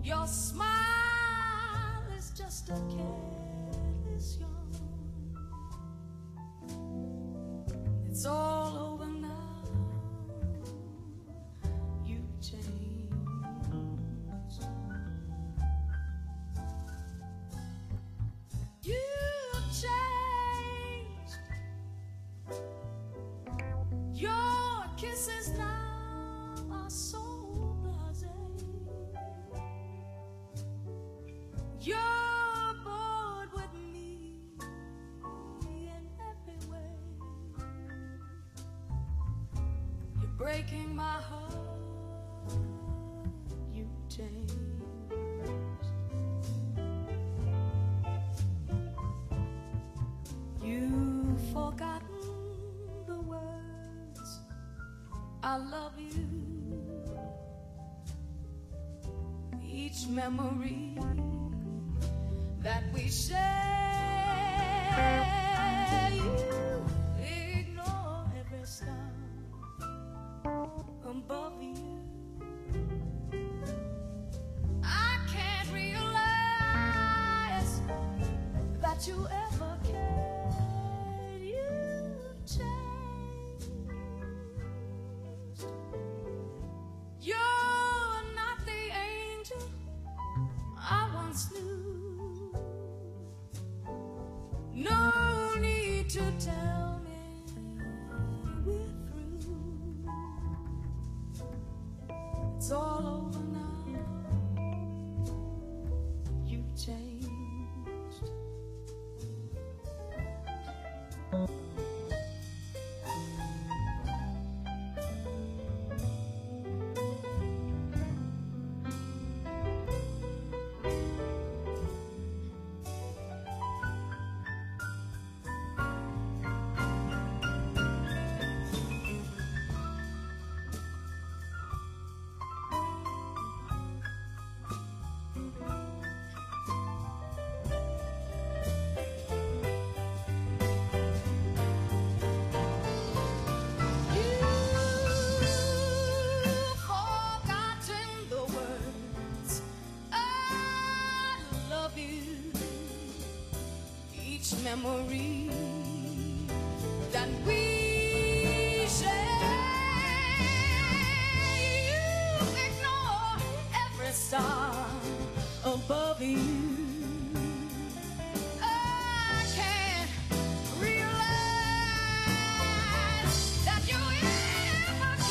Your smile is just a careless yawn. It's all over now. You've changed. You've changed. Your kisses now are so blasé. You're bored with me in every way. You're breaking my heart. You've changed. You've forgotten the words I love you. Each memory that we share, you ignore every star above you. I can't realize that you ever cared. You changed. You're not the angel I once knew. No need to tell me we're through. It's all over now. You've changed. Each memory